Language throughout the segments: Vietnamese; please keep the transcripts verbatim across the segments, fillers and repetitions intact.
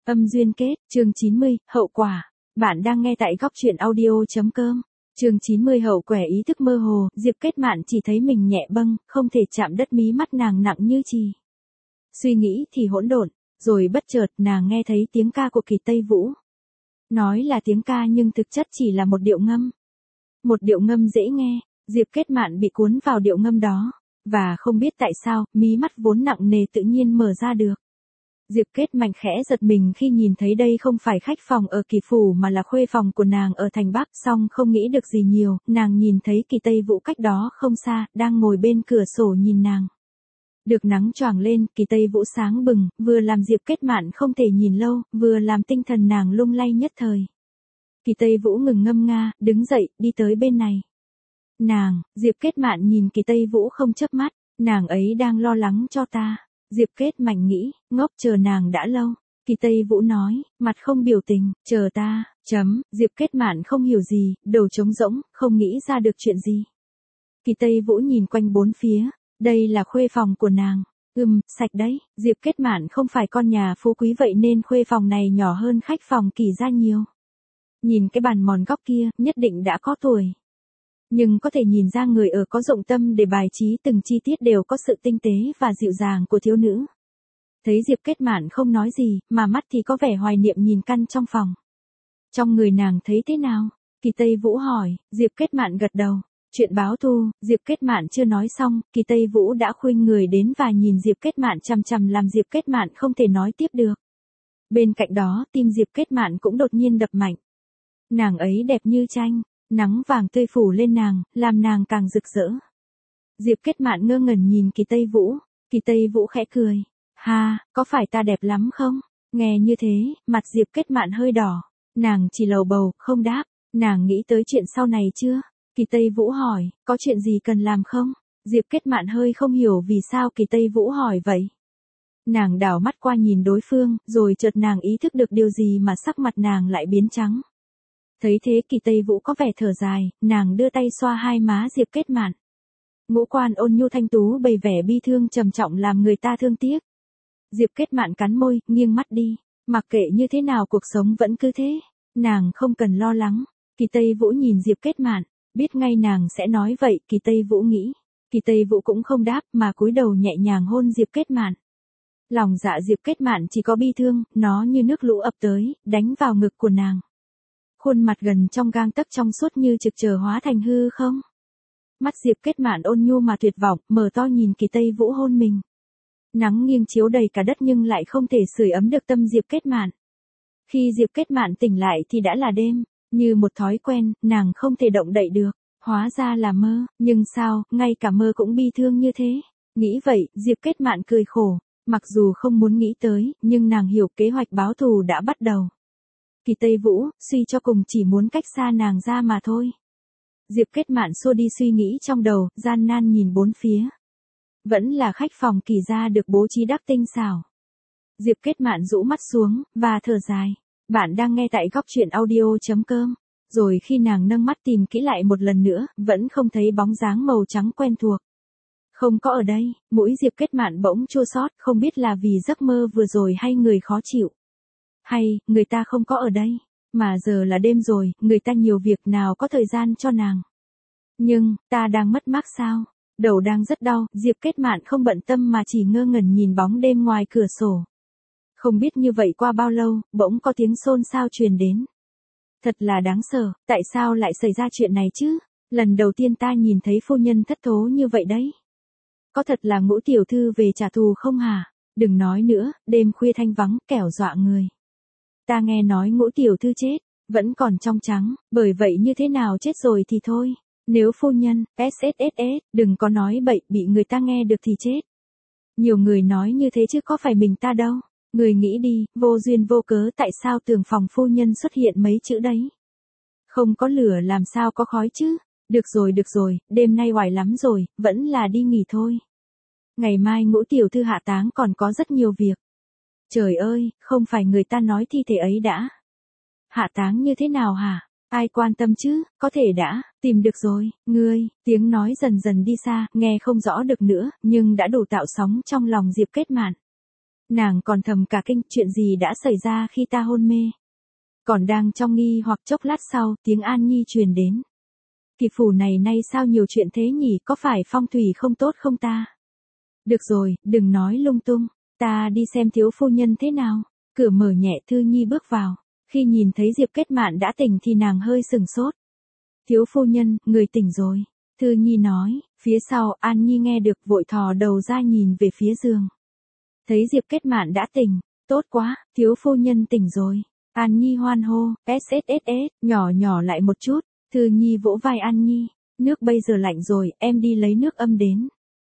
Âm duyên kết, chương chín mươi, hậu quả. Bạn đang nghe tại góc truyện audio.com. Chương chín mươi hậu quả ý thức mơ hồ, Diệp Kết Mạn chỉ thấy mình nhẹ bâng, không thể chạm đất, mí mắt nàng nặng như chì. Suy nghĩ thì hỗn độn, rồi bất chợt nàng nghe thấy tiếng ca của Kỳ Tây Vũ. Nói là tiếng ca nhưng thực chất chỉ là một điệu ngâm. Một điệu ngâm dễ nghe, Diệp Kết Mạn bị cuốn vào điệu ngâm đó, và không biết tại sao, mí mắt vốn nặng nề tự nhiên mở ra được. Diệp Kết Mạn khẽ giật mình khi nhìn thấy đây không phải khách phòng ở Kỳ Phủ mà là khuê phòng của nàng ở thành Bắc, song không nghĩ được gì nhiều, nàng nhìn thấy Kỳ Tây Vũ cách đó không xa, đang ngồi bên cửa sổ nhìn nàng. Được nắng choàng lên, Kỳ Tây Vũ sáng bừng, vừa làm Diệp Kết Mạn không thể nhìn lâu, vừa làm tinh thần nàng lung lay nhất thời. Kỳ Tây Vũ ngừng ngâm nga, đứng dậy, đi tới bên này. Nàng, Diệp Kết Mạn nhìn Kỳ Tây Vũ không chớp mắt, nàng ấy đang lo lắng cho ta. Diệp Kết Mạn nghĩ, ngốc chờ nàng đã lâu. Kỳ Tây Vũ nói, mặt không biểu tình, chờ ta, chấm, Diệp Kết Mạn không hiểu gì, đầu trống rỗng, không nghĩ ra được chuyện gì. Kỳ Tây Vũ nhìn quanh bốn phía, đây là khuê phòng của nàng. Ừm, sạch đấy, Diệp Kết Mạn không phải con nhà phú quý vậy nên khuê phòng này nhỏ hơn khách phòng Kỳ gia nhiều. Nhìn cái bàn mòn góc kia, nhất định đã có tuổi. Nhưng có thể nhìn ra người ở có dụng tâm để bài trí từng chi tiết đều có sự tinh tế và dịu dàng của thiếu nữ. Thấy Diệp Kết Mạn không nói gì, mà mắt thì có vẻ hoài niệm nhìn căn trong phòng. Trong người nàng thấy thế nào? Kỳ Tây Vũ hỏi, Diệp Kết Mạn gật đầu. Chuyện báo thù, Diệp Kết Mạn chưa nói xong, Kỳ Tây Vũ đã khuynh người đến và nhìn Diệp Kết Mạn chằm chằm làm Diệp Kết Mạn không thể nói tiếp được. Bên cạnh đó, tim Diệp Kết Mạn cũng đột nhiên đập mạnh. Nàng ấy đẹp như tranh. Nắng vàng tươi phủ lên nàng, làm nàng càng rực rỡ. Diệp Kết Mạn ngơ ngẩn nhìn Kỳ Tây Vũ, Kỳ Tây Vũ khẽ cười. Ha, có phải ta đẹp lắm không? Nghe như thế, mặt Diệp Kết Mạn hơi đỏ. Nàng chỉ lầu bầu, không đáp. Nàng nghĩ tới chuyện sau này chưa? Kỳ Tây Vũ hỏi, có chuyện gì cần làm không? Diệp Kết Mạn hơi không hiểu vì sao Kỳ Tây Vũ hỏi vậy. Nàng đảo mắt qua nhìn đối phương, rồi chợt nàng ý thức được điều gì mà sắc mặt nàng lại biến trắng. Thấy thế Kỳ Tây Vũ có vẻ thở dài, nàng đưa tay xoa hai má Diệp Kết Mạn. Ngũ quan ôn nhu thanh tú bày vẻ bi thương trầm trọng làm người ta thương tiếc. Diệp Kết Mạn cắn môi, nghiêng mắt đi, mặc kệ như thế nào cuộc sống vẫn cứ thế, nàng không cần lo lắng. Kỳ Tây Vũ nhìn Diệp Kết Mạn, biết ngay nàng sẽ nói vậy, Kỳ Tây Vũ nghĩ. Kỳ Tây Vũ cũng không đáp mà cúi đầu nhẹ nhàng hôn Diệp Kết Mạn. Lòng dạ Diệp Kết Mạn chỉ có bi thương, nó như nước lũ ập tới, đánh vào ngực của nàng. Khuôn mặt gần trong gang tấc trong suốt như trực chờ hóa thành hư không. Mắt Diệp Kết Mạn ôn nhu mà tuyệt vọng, mở to nhìn Kỳ Tây Vũ hôn mình. Nắng nghiêng chiếu đầy cả đất nhưng lại không thể sưởi ấm được tâm Diệp Kết Mạn. Khi Diệp Kết Mạn tỉnh lại thì đã là đêm, như một thói quen, nàng không thể động đậy được, hóa ra là mơ, nhưng sao, ngay cả mơ cũng bi thương như thế. Nghĩ vậy, Diệp Kết Mạn cười khổ, mặc dù không muốn nghĩ tới, nhưng nàng hiểu kế hoạch báo thù đã bắt đầu. Kỳ Tây Vũ, suy cho cùng chỉ muốn cách xa nàng ra mà thôi. Diệp Kết Mạn xua đi suy nghĩ trong đầu, gian nan nhìn bốn phía. Vẫn là khách phòng Kỳ gia được bố trí đắc tinh xảo. Diệp Kết Mạn rũ mắt xuống, và thở dài. Bạn đang nghe tại góc truyện audio.com. Rồi khi nàng nâng mắt tìm kỹ lại một lần nữa, vẫn không thấy bóng dáng màu trắng quen thuộc. Không có ở đây, mũi Diệp Kết Mạn bỗng chua xót, không biết là vì giấc mơ vừa rồi hay người khó chịu. Hay, người ta không có ở đây, mà giờ là đêm rồi, người ta nhiều việc nào có thời gian cho nàng. Nhưng, ta đang mất mát sao? Đầu đang rất đau, Diệp Kết Mạn không bận tâm mà chỉ ngơ ngẩn nhìn bóng đêm ngoài cửa sổ. Không biết như vậy qua bao lâu, bỗng có tiếng xôn xao truyền đến. Thật là đáng sợ, tại sao lại xảy ra chuyện này chứ? Lần đầu tiên ta nhìn thấy phu nhân thất thố như vậy đấy. Có thật là Ngũ tiểu thư về trả thù không hả? Đừng nói nữa, đêm khuya thanh vắng, kẻo dọa người. Ta nghe nói Ngũ tiểu thư chết, vẫn còn trong trắng, bởi vậy như thế nào chết rồi thì thôi. Nếu phu nhân, ét ét ét ét, đừng có nói bậy, bị người ta nghe được thì chết. Nhiều người nói như thế chứ có phải mình ta đâu. Người nghĩ đi, vô duyên vô cớ tại sao tường phòng phu nhân xuất hiện mấy chữ đấy. Không có lửa làm sao có khói chứ. Được rồi được rồi, đêm nay oải lắm rồi, vẫn là đi nghỉ thôi. Ngày mai Ngũ tiểu thư hạ táng còn có rất nhiều việc. Trời ơi, không phải người ta nói thi thể ấy đã. Hạ táng như thế nào hả? Ai quan tâm chứ, có thể đã, tìm được rồi, ngươi, tiếng nói dần dần đi xa, nghe không rõ được nữa, nhưng đã đủ tạo sóng trong lòng Diệp Kết Mạn. Nàng còn thầm cả kinh, chuyện gì đã xảy ra khi ta hôn mê. Còn đang trong nghi hoặc chốc lát sau, tiếng An Nhi truyền đến. Kỳ phủ này nay sao nhiều chuyện thế nhỉ, có phải phong thủy không tốt không ta? Được rồi, đừng nói lung tung, ta đi xem thiếu phu nhân thế nào. Cửa mở nhẹ, Thư Nhi bước vào. Khi nhìn thấy Diệp Kết Mạn đã tỉnh thì nàng hơi sừng sốt. Thiếu phu nhân, người tỉnh rồi. Thư Nhi nói, phía sau An Nhi nghe được vội thò đầu ra nhìn về phía giường. Thấy Diệp Kết Mạn đã tỉnh, tốt quá, thiếu phu nhân tỉnh rồi. An Nhi hoan hô, ét ét ét ét, nhỏ nhỏ lại một chút. Thư Nhi vỗ vai An Nhi, nước bây giờ lạnh rồi, em đi lấy nước âm đến.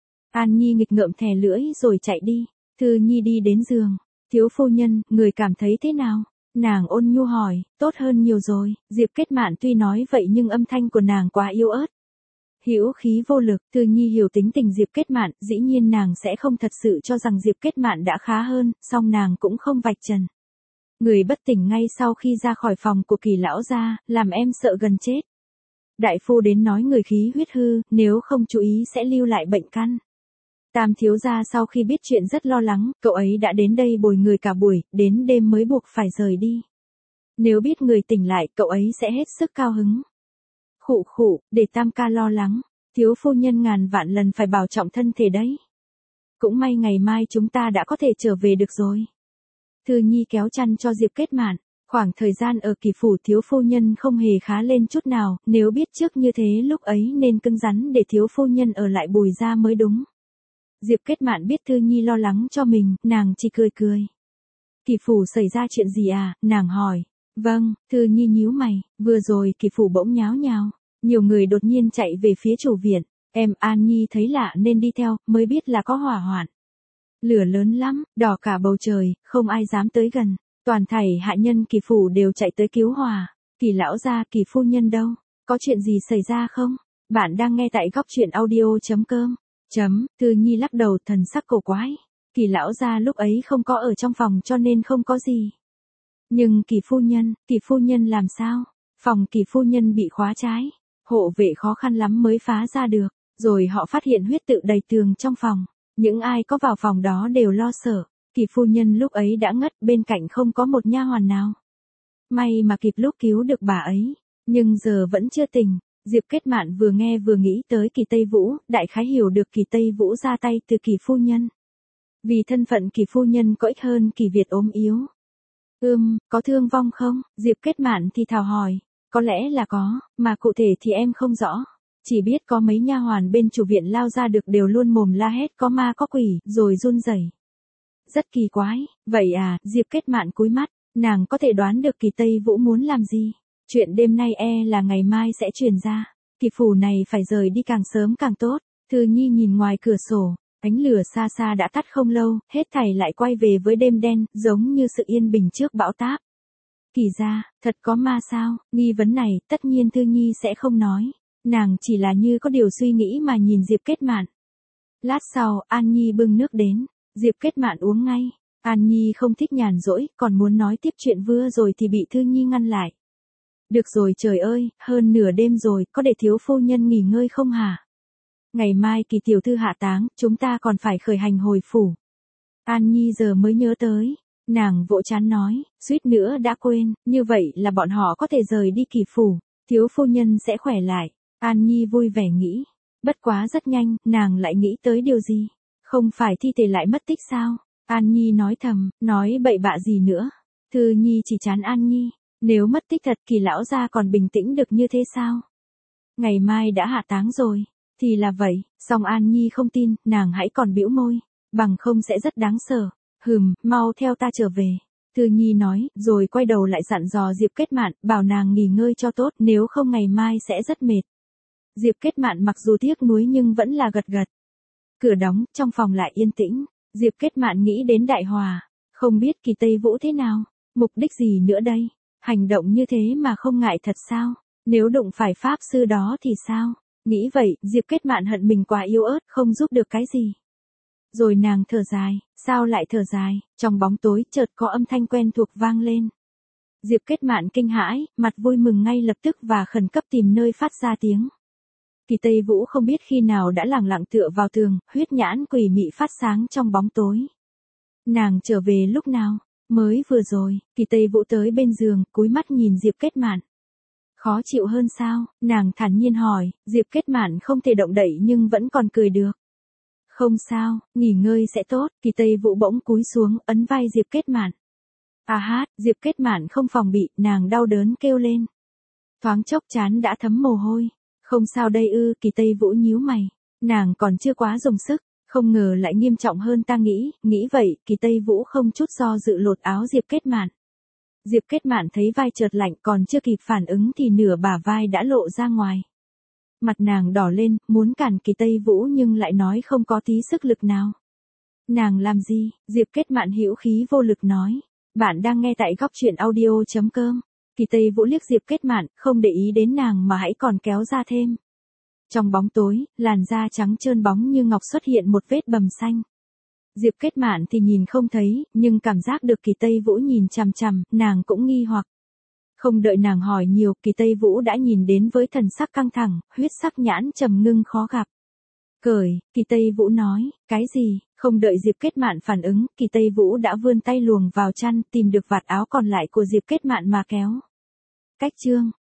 An Nhi nghịch ngợm thè lưỡi rồi chạy đi. Thư Nhi đi đến giường. Thiếu phu nhân, người cảm thấy thế nào? Nàng ôn nhu hỏi, tốt hơn nhiều rồi. Diệp Kết Mạn tuy nói vậy nhưng âm thanh của nàng quá yếu ớt. Hữu khí vô lực. Thư Nhi hiểu tính tình Diệp Kết Mạn, dĩ nhiên nàng sẽ không thật sự cho rằng Diệp Kết Mạn đã khá hơn, song nàng cũng không vạch trần. Người bất tỉnh ngay sau khi ra khỏi phòng của Kỳ lão gia, làm em sợ gần chết. Đại phu đến nói người khí huyết hư, nếu không chú ý sẽ lưu lại bệnh căn. Tam thiếu gia sau khi biết chuyện rất lo lắng, cậu ấy đã đến đây bồi người cả buổi, đến đêm mới buộc phải rời đi. Nếu biết người tỉnh lại, cậu ấy sẽ hết sức cao hứng. Khụ khụ, để Tam ca lo lắng, thiếu phu nhân ngàn vạn lần phải bảo trọng thân thể đấy. Cũng may ngày mai chúng ta đã có thể trở về được rồi. Thư Nhi kéo chăn cho Diệp Kết Mạn. Khoảng thời gian ở Kỳ phủ thiếu phu nhân không hề khá lên chút nào, nếu biết trước như thế lúc ấy nên cứng rắn để thiếu phu nhân ở lại Bùi gia mới đúng. Diệp Kết Mạn biết Thư Nhi lo lắng cho mình, nàng chỉ cười cười. Kỳ phủ xảy ra chuyện gì à, nàng hỏi. Vâng, Thư Nhi nhíu mày, vừa rồi Kỳ phủ bỗng nháo nhào. Nhiều người đột nhiên chạy về phía chủ viện, em An Nhi thấy lạ nên đi theo, mới biết là có hỏa hoạn. Lửa lớn lắm, đỏ cả bầu trời, không ai dám tới gần. Toàn thảy hạ nhân Kỳ phủ đều chạy tới cứu hỏa. Kỳ lão gia, Kỳ phu nhân đâu? Có chuyện gì xảy ra không? Bạn đang nghe tại góc truyện audio chấm com. Chấm, Thư Nhi lắc đầu thần sắc cổ quái. Kỳ lão gia lúc ấy không có ở trong phòng cho nên không có gì. Nhưng Kỳ phu nhân, Kỳ phu nhân làm sao? Phòng Kỳ phu nhân bị khóa trái. Hộ vệ khó khăn lắm mới phá ra được. Rồi họ phát hiện huyết tự đầy tường trong phòng. Những ai có vào phòng đó đều lo sợ. Kỳ phu nhân lúc ấy đã ngất, bên cạnh không có một nha hoàn nào. May mà kịp lúc cứu được bà ấy, nhưng giờ vẫn chưa tỉnh. Diệp Kết Mạn vừa nghe vừa nghĩ tới Kỳ Tây Vũ, đại khái hiểu được Kỳ Tây Vũ ra tay từ Kỳ phu nhân. Vì thân phận Kỳ phu nhân có ích hơn Kỳ Việt ốm yếu. Ừm, có thương vong không? Diệp Kết Mạn thì thào hỏi. Có lẽ là có, mà cụ thể thì em không rõ. Chỉ biết có mấy nha hoàn bên chủ viện lao ra được đều luôn mồm la hét có ma có quỷ, rồi run rẩy. Rất kỳ quái, vậy à, Diệp Kết Mạn cúi mắt, nàng có thể đoán được Kỳ Tây Vũ muốn làm gì. Chuyện đêm nay e là ngày mai sẽ truyền ra. Kỳ phủ này phải rời đi càng sớm càng tốt. Thư Nhi nhìn ngoài cửa sổ, ánh lửa xa xa đã tắt không lâu, hết thảy lại quay về với đêm đen, giống như sự yên bình trước bão táp. Kỳ gia, thật có ma sao? Nghi vấn này, tất nhiên Thư Nhi sẽ không nói. Nàng chỉ là như có điều suy nghĩ mà nhìn Diệp Kết Mạn. Lát sau, An Nhi bưng nước đến. Diệp Kết Mạn uống ngay. An Nhi không thích nhàn rỗi, còn muốn nói tiếp chuyện vừa rồi thì bị Thư Nhi ngăn lại. Được rồi trời ơi, hơn nửa đêm rồi, có để thiếu phu nhân nghỉ ngơi không hả? Ngày mai Kỳ tiểu thư hạ táng, chúng ta còn phải khởi hành hồi phủ. An Nhi giờ mới nhớ tới. Nàng vỗ trán nói, suýt nữa đã quên, như vậy là bọn họ có thể rời đi Kỳ phủ. Thiếu phu nhân sẽ khỏe lại. An Nhi vui vẻ nghĩ. Bất quá rất nhanh, nàng lại nghĩ tới điều gì? Không phải thi thể lại mất tích sao? An Nhi nói thầm, nói bậy bạ gì nữa? Thư Nhi chỉ chán An Nhi. Nếu mất tích thật Kỳ lão gia còn bình tĩnh được như thế sao? Ngày mai đã hạ táng rồi. Thì là vậy, song An Nhi không tin, nàng hãy còn bĩu môi. Bằng không sẽ rất đáng sợ. Hừm, mau theo ta trở về. Thư Nhi nói, rồi quay đầu lại dặn dò Diệp Kết Mạn, bảo nàng nghỉ ngơi cho tốt, nếu không ngày mai sẽ rất mệt. Diệp Kết Mạn mặc dù tiếc nuối nhưng vẫn là gật gật. Cửa đóng, trong phòng lại yên tĩnh. Diệp Kết Mạn nghĩ đến Đại Hòa. Không biết Kỳ Tây Vũ thế nào? Mục đích gì nữa đây? Hành động như thế mà không ngại thật sao? Nếu đụng phải pháp sư đó thì sao? Nghĩ vậy, Diệp Kết Mạn hận mình quá yếu ớt, không giúp được cái gì. Rồi nàng thở dài, sao lại thở dài? Trong bóng tối, chợt có âm thanh quen thuộc vang lên. Diệp Kết Mạn kinh hãi, mặt vui mừng ngay lập tức và khẩn cấp tìm nơi phát ra tiếng. Kỳ Tây Vũ không biết khi nào đã lẳng lặng tựa vào tường, huyết nhãn quỷ mị phát sáng trong bóng tối. Nàng trở về lúc nào? Mới vừa rồi, Kỳ Tây Vũ tới bên giường, cúi mắt nhìn Diệp Kết Mạn. Khó chịu hơn sao? Nàng thản nhiên hỏi, Diệp Kết Mạn không thể động đậy nhưng vẫn còn cười được. Không sao, nghỉ ngơi sẽ tốt. Kỳ Tây Vũ bỗng cúi xuống, ấn vai Diệp Kết Mạn. À hát, Diệp Kết Mạn không phòng bị, nàng đau đớn kêu lên. Thoáng chốc trán đã thấm mồ hôi. Không sao đây ư? Kỳ Tây Vũ nhíu mày. Nàng còn chưa quá dùng sức, không ngờ lại nghiêm trọng hơn ta nghĩ. Nghĩ vậy, Kỳ Tây Vũ không chút do dự lột áo Diệp Kết Mạn. Diệp Kết Mạn thấy vai chợt lạnh, còn chưa kịp phản ứng thì nửa bả vai đã lộ ra ngoài. Mặt nàng đỏ lên, muốn cản Kỳ Tây Vũ nhưng lại nói không có tí sức lực nào. Nàng làm gì? Diệp Kết Mạn hữu khí vô lực nói. Bạn đang nghe tại góc truyện audio chấm com. Kỳ Tây Vũ liếc Diệp Kết Mạn, không để ý đến nàng mà hãy còn kéo ra thêm. Trong bóng tối, làn da trắng trơn bóng như ngọc xuất hiện một vết bầm xanh. Diệp Kết Mạn thì nhìn không thấy, nhưng cảm giác được Kỳ Tây Vũ nhìn chằm chằm, nàng cũng nghi hoặc. Không đợi nàng hỏi nhiều, Kỳ Tây Vũ đã nhìn đến với thần sắc căng thẳng, huyết sắc nhãn trầm ngưng khó gặp. Cởi, Kỳ Tây Vũ nói, cái gì? Không đợi Diệp Kết Mạn phản ứng, Kỳ Tây Vũ đã vươn tay luồng vào chăn, tìm được vạt áo còn lại của Diệp Kết Mạn mà kéo. Cách chương,